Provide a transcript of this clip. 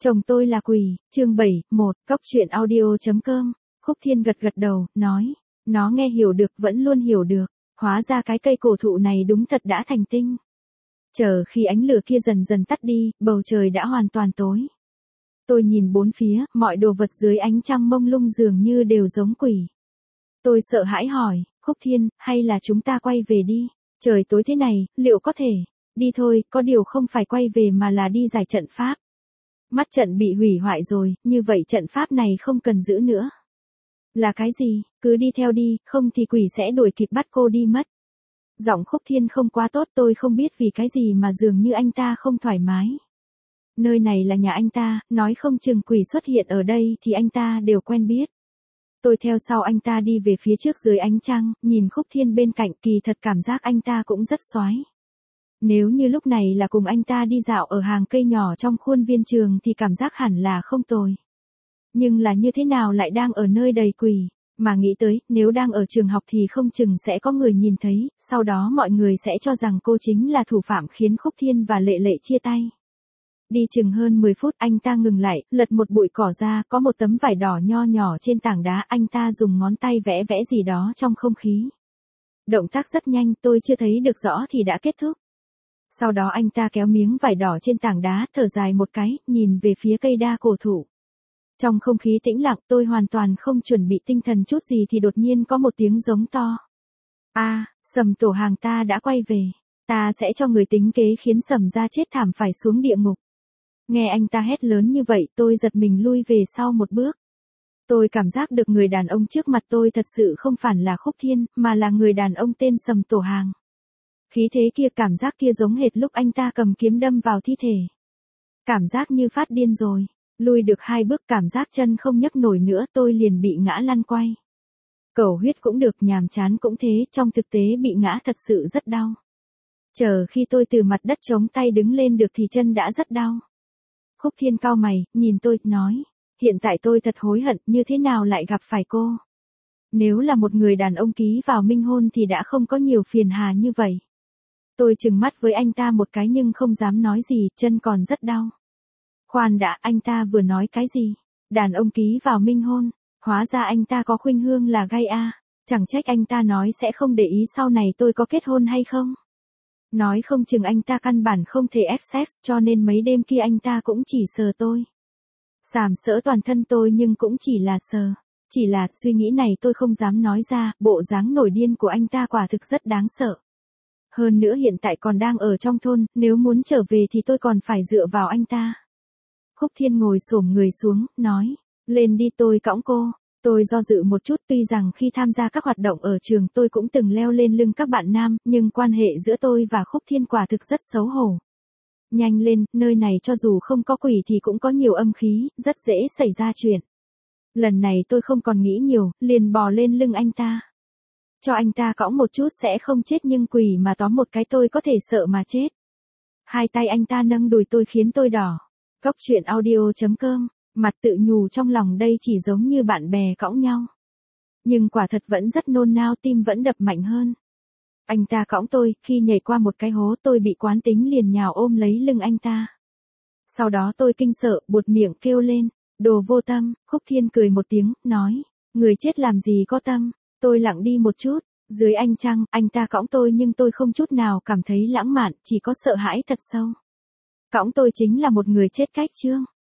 Chồng tôi là quỷ, chương 7, 1, Cóc truyện audio.com. Khúc Thiên gật gật đầu, nói. Nó nghe hiểu được, vẫn luôn hiểu được. Hóa ra cái cây cổ thụ này đúng thật đã thành tinh. Chờ khi ánh lửa kia dần dần tắt đi, bầu trời đã hoàn toàn tối. Tôi nhìn bốn phía, mọi đồ vật dưới ánh trăng mông lung dường như đều giống quỷ. Tôi sợ hãi hỏi, Khúc Thiên, hay là chúng ta quay về đi? Trời tối thế này, liệu có thể? Đi thôi, có điều không phải quay về mà là đi giải trận pháp. Mắt trận bị hủy hoại rồi, như vậy trận pháp này không cần giữ nữa. Là cái gì? Cứ đi theo đi, không thì quỷ sẽ đuổi kịp bắt cô đi mất. Giọng Khúc Thiên không quá tốt, tôi không biết vì cái gì mà dường như anh ta không thoải mái. Nơi này là nhà anh ta, nói không chừng quỷ xuất hiện ở đây thì anh ta đều quen biết. Tôi theo sau anh ta đi về phía trước dưới ánh trăng, nhìn Khúc Thiên bên cạnh, kỳ thật cảm giác anh ta cũng rất xoái. Nếu như lúc này là cùng anh ta đi dạo ở hàng cây nhỏ trong khuôn viên trường thì cảm giác hẳn là không tồi. Nhưng là như thế nào lại đang ở nơi đầy quỷ, mà nghĩ tới, nếu đang ở trường học thì không chừng sẽ có người nhìn thấy, sau đó mọi người sẽ cho rằng cô chính là thủ phạm khiến Khúc Thiên và Lệ Lệ chia tay. Đi chừng hơn 10 phút anh ta ngừng lại, lật một bụi cỏ ra, có một tấm vải đỏ nho nhỏ trên tảng đá, anh ta dùng ngón tay vẽ vẽ gì đó trong không khí. Động tác rất nhanh, tôi chưa thấy được rõ thì đã kết thúc. Sau đó anh ta kéo miếng vải đỏ trên tảng đá, thở dài một cái, nhìn về phía cây đa cổ thụ. Trong không khí tĩnh lặng, tôi hoàn toàn không chuẩn bị tinh thần chút gì thì đột nhiên có một tiếng giống to. Sầm tổ hàng ta đã quay về. Ta sẽ cho người tính kế khiến Sầm ra chết thảm phải xuống địa ngục. Nghe anh ta hét lớn như vậy, tôi giật mình lui về sau một bước. Tôi cảm giác được người đàn ông trước mặt tôi thật sự không phải là Khúc Thiên, mà là người đàn ông tên Sầm tổ hàng. Khí thế kia, cảm giác kia giống hệt lúc anh ta cầm kiếm đâm vào thi thể. Cảm giác như phát điên rồi. Lui được 2 bước, cảm giác chân không nhấc nổi nữa, tôi liền bị ngã lăn quay. Cầu huyết cũng được, nhàm chán cũng thế, trong thực tế bị ngã thật sự rất đau. Chờ khi tôi từ mặt đất chống tay đứng lên được thì chân đã rất đau. Khúc Thiên cau mày, nhìn tôi, nói. Hiện tại tôi thật hối hận, như thế nào lại gặp phải cô. Nếu là một người đàn ông ký vào minh hôn thì đã không có nhiều phiền hà như vậy. Tôi trừng mắt với anh ta một cái nhưng không dám nói gì, chân còn rất đau. Khoan đã, anh ta vừa nói cái gì? Đàn ông ký vào minh hôn, hóa ra anh ta có khuynh hướng là gay a. Chẳng trách anh ta nói sẽ không để ý sau này tôi có kết hôn hay không. Nói không chừng anh ta căn bản không thể access, cho nên mấy đêm kia anh ta cũng chỉ sờ tôi. Sàm sỡ toàn thân tôi nhưng cũng chỉ là sờ. Chỉ là suy nghĩ này tôi không dám nói ra, bộ dáng nổi điên của anh ta quả thực rất đáng sợ. Hơn nữa hiện tại còn đang ở trong thôn, nếu muốn trở về thì tôi còn phải dựa vào anh ta. Khúc Thiên ngồi xổm người xuống, nói, lên đi tôi cõng cô. Tôi do dự một chút, tuy rằng khi tham gia các hoạt động ở trường tôi cũng từng leo lên lưng các bạn nam, nhưng quan hệ giữa tôi và Khúc Thiên quả thực rất xấu hổ. Nhanh lên, nơi này cho dù không có quỷ thì cũng có nhiều âm khí, rất dễ xảy ra chuyện. Lần này tôi không còn nghĩ nhiều, liền bò lên lưng anh ta. Cho anh ta cõng một chút sẽ không chết nhưng quỷ mà tóm một cái tôi có thể sợ mà chết. Hai tay anh ta nâng đùi tôi khiến tôi đỏ. Cóc truyện audio.com, mặt tự nhủ trong lòng đây chỉ giống như bạn bè cõng nhau. Nhưng quả thật vẫn rất nôn nao, tim vẫn đập mạnh hơn. Anh ta cõng tôi, khi nhảy qua một cái hố tôi bị quán tính liền nhào ôm lấy lưng anh ta. Sau đó tôi kinh sợ, buột miệng kêu lên, đồ vô tâm. Khúc Thiên cười một tiếng, nói, người chết làm gì có tâm. Tôi lặng đi một chút, dưới ánh trăng, anh ta cõng tôi nhưng tôi không chút nào cảm thấy lãng mạn, chỉ có sợ hãi thật sâu. Cõng tôi chính là một người chết cách chương.